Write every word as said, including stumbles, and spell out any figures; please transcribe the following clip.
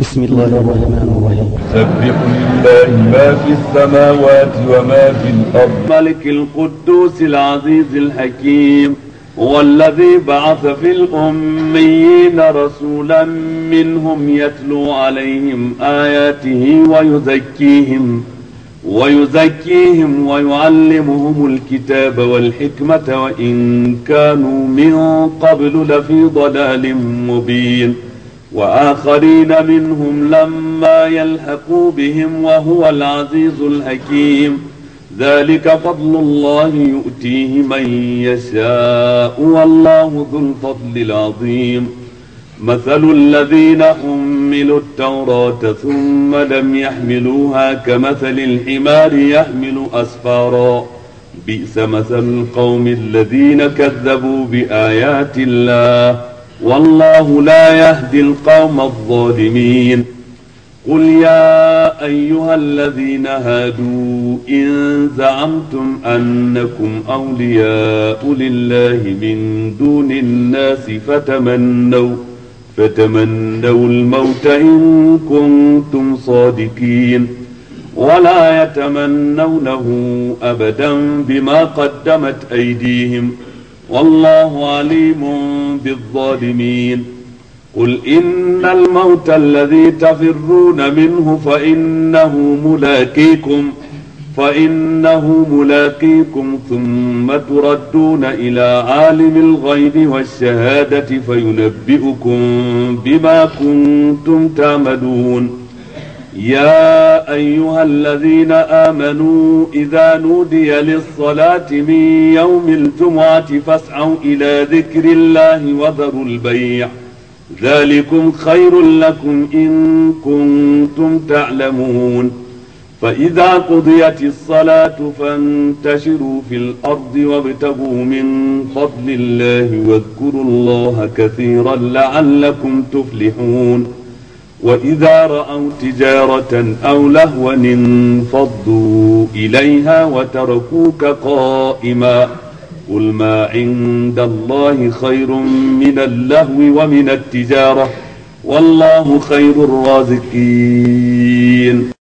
بسم الله الرحمن الرحيم. سبح لله ما في السماوات وما في الأرض ملك القدوس العزيز الحكيم. هو الذي بعث في الأميين رسولا منهم يتلو عليهم آياته ويزكيهم ويزكيهم ويعلمهم الكتاب والحكمة وإن كانوا من قبل لفي ضلال مبين. وآخرين منهم لما يلحقوا بهم وهو العزيز الحكيم. ذلك فضل الله يؤتيه من يشاء والله ذو الفضل العظيم. مثل الذين حملوا التوراة ثم لم يحملوها كمثل الحمار يحمل أسفارا بئس مثل القوم الذين كذبوا بآيات الله والله لا يهدي القوم الظالمين. قل يا أيها الذين هادوا إن زعمتم أنكم أولياء لله من دون الناس فتمنوا فتمنوا الموت إن كنتم صادقين ولا يتمنونه أبدا بما قدمت أيديهم والله عليم بالظالمين. قل إن الموت الذي تفرون منه فإنه ملاقيكم فإنه ملاقيكم ثم تردون إلى عالم الغيب والشهادة فينبئكم بما كنتم تعملون. يا أيها الذين آمنوا إذا نودي للصلاة من يوم الجمعة فاسعوا إلى ذكر الله وذروا البيع ذلكم خير لكم إن كنتم تعلمون. فإذا قضيت الصلاة فانتشروا في الأرض وابتغوا من فضل الله واذكروا الله كثيرا لعلكم تفلحون. وإذا رأوا تجارة أو لهوا انفضوا إليها وتركوك قائما قل ما عند الله خير من اللهو ومن التجارة والله خير الرازقين.